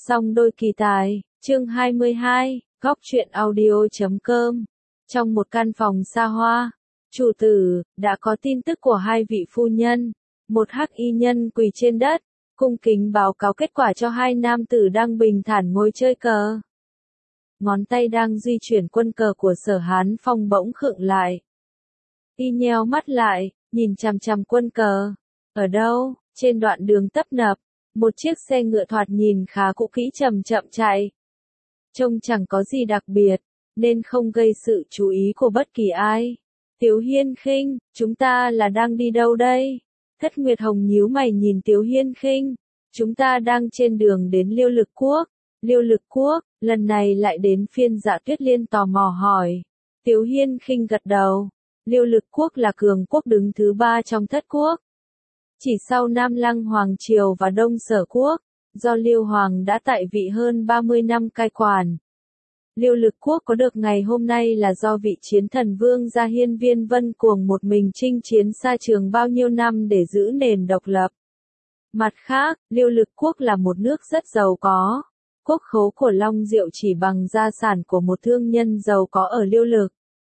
Song đôi kỳ tài, chương 22, góc truyện audio.com. Trong một căn phòng xa hoa, chủ tử, đã có tin tức của hai vị phu nhân. Một hắc y nhân quỳ trên đất, cung kính báo cáo kết quả cho hai nam tử đang bình thản ngồi chơi cờ. Ngón tay đang di chuyển quân cờ của Sở Hán Phong bỗng khựng lại. Y nheo mắt lại, nhìn chằm chằm quân cờ. Ở đâu? Trên đoạn đường tấp nập, một chiếc xe ngựa thoạt nhìn khá cũ kỹ chậm chậm chạy. Trông chẳng có gì đặc biệt, nên không gây sự chú ý của bất kỳ ai. Tiếu Hiên Khinh, chúng ta là đang đi đâu đây? Thất Nguyệt Hồng nhíu mày nhìn Tiếu Hiên Khinh. Chúng ta đang trên đường đến Liêu Lực Quốc. Liêu Lực Quốc, lần này lại đến phiên Dạ Tuyết Liên tò mò hỏi. Tiếu Hiên Khinh gật đầu. Liêu Lực Quốc là cường quốc đứng thứ 3 trong thất quốc. Chỉ sau Nam Lăng Hoàng Triều và Đông Sở Quốc, do Liêu Hoàng đã tại vị hơn 30 năm cai quản. Liêu Lực Quốc có được ngày hôm nay là do vị chiến thần vương gia Hiên Viên Vân Cuồng một mình chinh chiến xa trường bao nhiêu năm để giữ nền độc lập. Mặt khác, Liêu Lực Quốc là một nước rất giàu có. Quốc khố của Long Diệu chỉ bằng gia sản của một thương nhân giàu có ở Liêu Lực.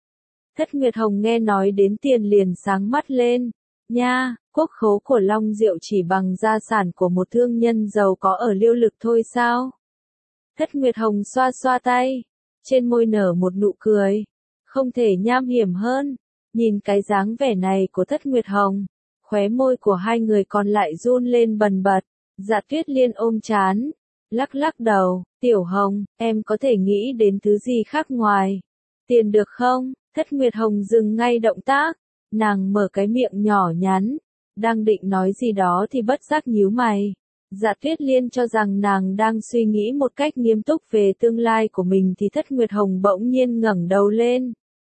Thất Nguyệt Hồng nghe nói đến tiền liền sáng mắt lên. Nha, quốc khố của Long Diệu chỉ bằng gia sản của một thương nhân giàu có ở Liêu Lực thôi sao? Thất Nguyệt Hồng xoa xoa tay, trên môi nở một nụ cười, không thể nham hiểm hơn. Nhìn cái dáng vẻ này của Thất Nguyệt Hồng, khóe môi của hai người còn lại run lên bần bật. Dạ Tuyết Liên ôm trán, lắc lắc đầu, Tiểu Hồng, em có thể nghĩ đến thứ gì khác ngoài tiền được không? Thất Nguyệt Hồng dừng ngay động tác, nàng mở cái miệng nhỏ nhắn, đang định nói gì đó thì bất giác nhíu mày. Dạ Tuyết Liên cho rằng nàng đang suy nghĩ một cách nghiêm túc về tương lai của mình thì Thất Nguyệt Hồng bỗng nhiên ngẩng đầu lên.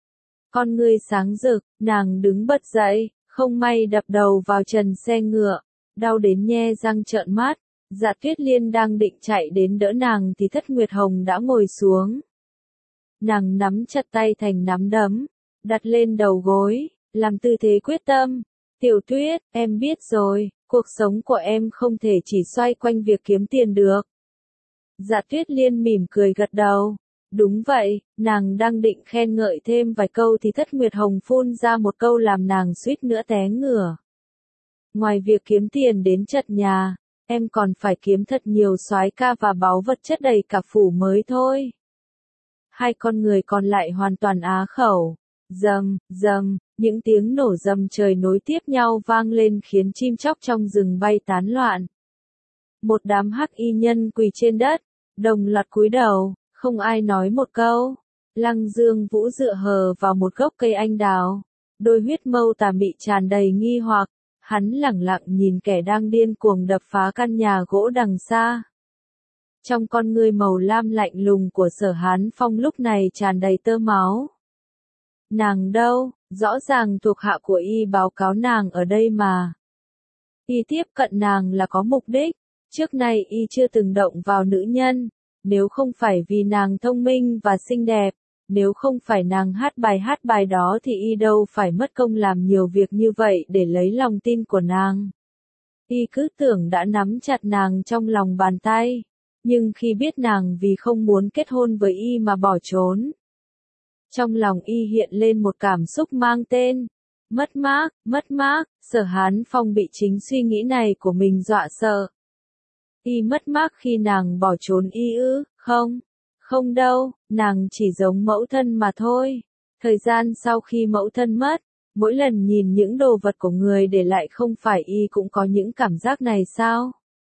Con ngươi sáng rực, nàng đứng bật dậy, không may đập đầu vào trần xe ngựa, đau đến nhe răng trợn mắt. Dạ Tuyết Liên đang định chạy đến đỡ nàng thì Thất Nguyệt Hồng đã ngồi xuống. Nàng nắm chặt tay thành nắm đấm, đặt lên đầu gối, làm tư thế quyết tâm. Tiểu Tuyết, em biết rồi, cuộc sống của em không thể chỉ xoay quanh việc kiếm tiền được. Dạ Tuyết Liên mỉm cười gật đầu. Đúng vậy, nàng đang định khen ngợi thêm vài câu thì Thất Nguyệt Hồng phun ra một câu làm nàng suýt nữa té ngửa. Ngoài việc kiếm tiền đến chật nhà, em còn phải kiếm thật nhiều soái ca và báu vật chất đầy cả phủ mới thôi. Hai con người còn lại hoàn toàn á khẩu. Rầm, rầm, những tiếng nổ rầm trời nối tiếp nhau vang lên khiến chim chóc trong rừng bay tán loạn. Một đám hắc y nhân quỳ trên đất, đồng loạt cúi đầu, không ai nói một câu. Lăng Dương Vũ dựa hờ vào một gốc cây anh đào, đôi huyết mâu tà mị tràn đầy nghi hoặc, hắn lẳng lặng nhìn kẻ đang điên cuồng đập phá căn nhà gỗ đằng xa. Trong con ngươi màu lam lạnh lùng của Sở Hán Phong lúc này tràn đầy tơ máu. Nàng đâu, rõ ràng thuộc hạ của y báo cáo nàng ở đây mà. Y tiếp cận nàng là có mục đích, trước nay y chưa từng động vào nữ nhân, nếu không phải vì nàng thông minh và xinh đẹp, nếu không phải nàng hát bài đó thì y đâu phải mất công làm nhiều việc như vậy để lấy lòng tin của nàng. Y cứ tưởng đã nắm chặt nàng trong lòng bàn tay, nhưng khi biết nàng vì không muốn kết hôn với y mà bỏ trốn, trong lòng y hiện lên một cảm xúc mang tên mất mát. Sở Hán Phong bị chính suy nghĩ này của mình dọa sợ. Y mất mát khi nàng bỏ trốn y ư? Không đâu, nàng chỉ giống mẫu thân mà thôi. Thời gian sau khi mẫu thân mất, mỗi lần nhìn những đồ vật của người để lại không phải y cũng có những cảm giác này sao?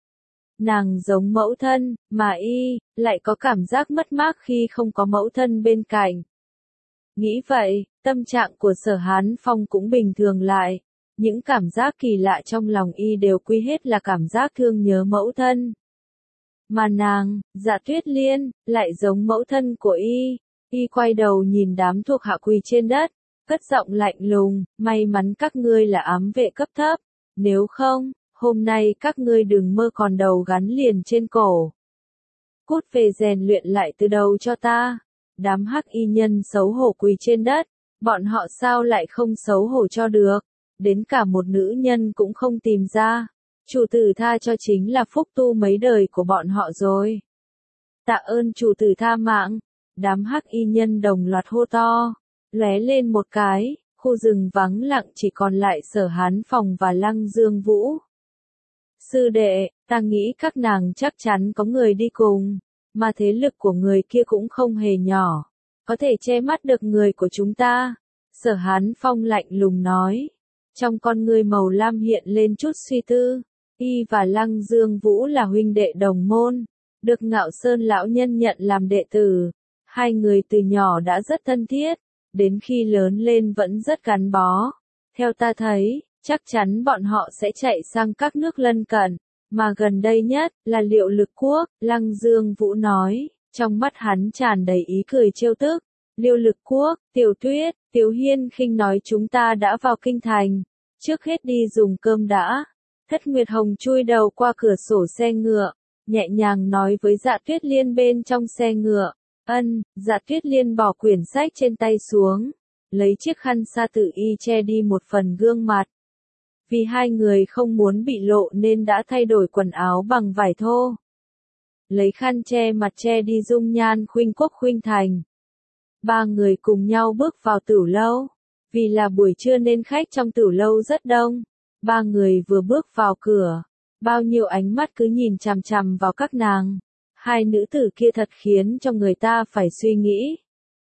Nàng giống mẫu thân, mà y lại có cảm giác mất mát khi không có mẫu thân bên cạnh. Nghĩ vậy, tâm trạng của Sở Hán Phong cũng bình thường lại. Những cảm giác kỳ lạ trong lòng y đều quy hết là cảm giác thương nhớ mẫu thân. Mà nàng, Dạ Tuyết Liên, lại giống mẫu thân của y. Y quay đầu nhìn đám thuộc hạ quỳ trên đất, cất giọng lạnh lùng, may mắn các ngươi là ám vệ cấp thấp. Nếu không, hôm nay các ngươi đừng mơ còn đầu gắn liền trên cổ. Cút về rèn luyện lại từ đầu cho ta. Đám hắc y nhân xấu hổ quỳ trên đất, bọn họ sao lại không xấu hổ cho được, đến cả một nữ nhân cũng không tìm ra. Chủ tử tha cho chính là phúc tu mấy đời của bọn họ rồi. Tạ ơn chủ tử tha mạng. Đám hắc y nhân đồng loạt hô to. Lóe lên một cái, khu rừng vắng lặng chỉ còn lại Sở Hán Phong và Lăng Dương Vũ. Sư đệ, ta nghĩ các nàng chắc chắn có người đi cùng, mà thế lực của người kia cũng không hề nhỏ, có thể che mắt được người của chúng ta. Sở Hán Phong lạnh lùng nói, trong con ngươi màu lam hiện lên chút suy tư. Y và Lăng Dương Vũ là huynh đệ đồng môn, được Ngạo Sơn lão nhân nhận làm đệ tử. Hai người từ nhỏ đã rất thân thiết, đến khi lớn lên vẫn rất gắn bó. Theo ta thấy, chắc chắn bọn họ sẽ chạy sang các nước lân cận, mà gần đây nhất là Liệu Lực Quốc. Lăng Dương Vũ nói, trong mắt hắn tràn đầy ý cười trêu tức. Liệu Lực Quốc, Tiểu Tuyết, Tiểu Hiên Khinh nói chúng ta đã vào kinh thành, trước hết đi dùng cơm đã. Thất Nguyệt Hồng chui đầu qua cửa sổ xe ngựa, nhẹ nhàng nói với Dạ Tuyết Liên bên trong xe ngựa. Ân. Dạ Tuyết Liên bỏ quyển sách trên tay xuống, lấy chiếc khăn sa tử y che đi một phần gương mặt. Vì hai người không muốn bị lộ nên đã thay đổi quần áo bằng vải thô. Lấy khăn che mặt che đi dung nhan khuynh quốc khuynh thành. Ba người cùng nhau bước vào tửu lâu. Vì là buổi trưa nên khách trong tửu lâu rất đông. Ba người vừa bước vào cửa, bao nhiêu ánh mắt cứ nhìn chằm chằm vào các nàng. Hai nữ tử kia thật khiến cho người ta phải suy nghĩ.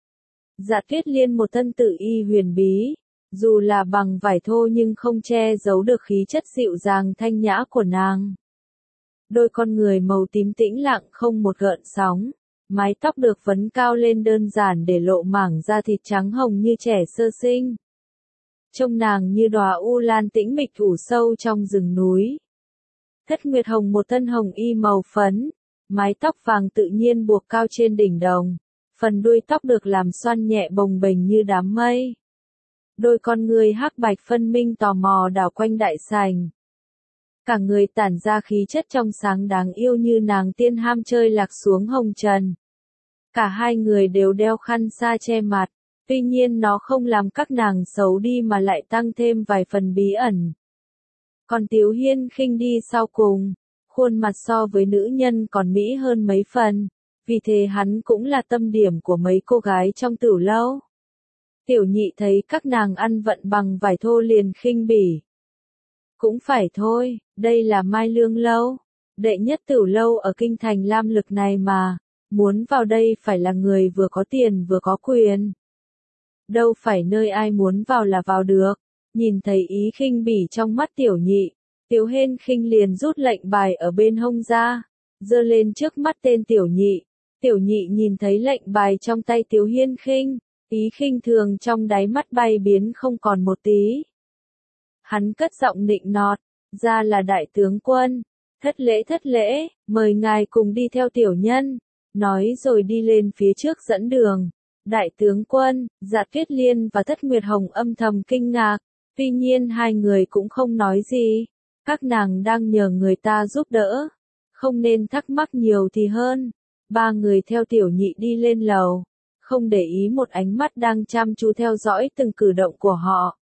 Dạ Tuyết Liên một thân tử y huyền bí, dù là bằng vải thô nhưng không che giấu được khí chất dịu dàng thanh nhã của nàng. Đôi con người màu tím tĩnh lặng không một gợn sóng, mái tóc được vấn cao lên đơn giản để lộ mảng da thịt trắng hồng như trẻ sơ sinh. Trông nàng như đóa u lan tĩnh mịch ủ sâu trong rừng núi. Thất Nguyệt Hồng một thân hồng y màu phấn, mái tóc vàng tự nhiên buộc cao trên đỉnh đầu, phần đuôi tóc được làm xoăn nhẹ bồng bềnh như đám mây. Đôi con người hắc bạch phân minh tò mò đảo quanh đại sảnh. Cả người tản ra khí chất trong sáng đáng yêu như nàng tiên ham chơi lạc xuống hồng trần. Cả hai người đều đeo khăn sa che mặt, tuy nhiên nó không làm các nàng xấu đi mà lại tăng thêm vài phần bí ẩn. Còn Tiếu Hiên Khinh đi sau cùng, khuôn mặt so với nữ nhân còn mỹ hơn mấy phần, vì thế hắn cũng là tâm điểm của mấy cô gái trong tửu lâu. Tiểu nhị thấy các nàng ăn vận bằng vải thô liền khinh bỉ. Cũng phải thôi, đây là Mai Lương lâu, đệ nhất tửu lâu ở kinh thành Lam Lực này mà, muốn vào đây phải là người vừa có tiền vừa có quyền. Đâu phải nơi ai muốn vào là vào được. Nhìn thấy ý khinh bỉ trong mắt tiểu nhị, Tiếu Hiên Khinh liền rút lệnh bài ở bên hông ra, giơ lên trước mắt tên tiểu nhị. Tiểu nhị nhìn thấy lệnh bài trong tay Tiếu Hiên Khinh, ý khinh thường trong đáy mắt bay biến không còn một tí. Hắn cất giọng nịnh nọt, ra là đại tướng quân, thất lễ, mời ngài cùng đi theo tiểu nhân, nói rồi đi lên phía trước dẫn đường. Đại tướng quân, Dạ Tuyết Liên và Thất Nguyệt Hồng âm thầm kinh ngạc, tuy nhiên hai người cũng không nói gì, các nàng đang nhờ người ta giúp đỡ, không nên thắc mắc nhiều thì hơn. Ba người theo tiểu nhị đi lên lầu, không để ý một ánh mắt đang chăm chú theo dõi từng cử động của họ.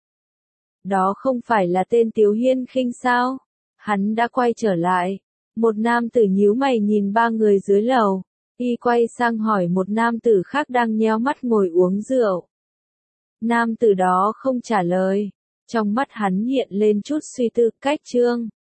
Đó không phải là tên Tiếu Hiên Khinh sao? Hắn đã quay trở lại. Một nam tử nhíu mày nhìn ba người dưới lầu. Y quay sang hỏi một nam tử khác đang nheo mắt ngồi uống rượu. Nam tử đó không trả lời. Trong mắt hắn hiện lên chút suy tư. Cách chương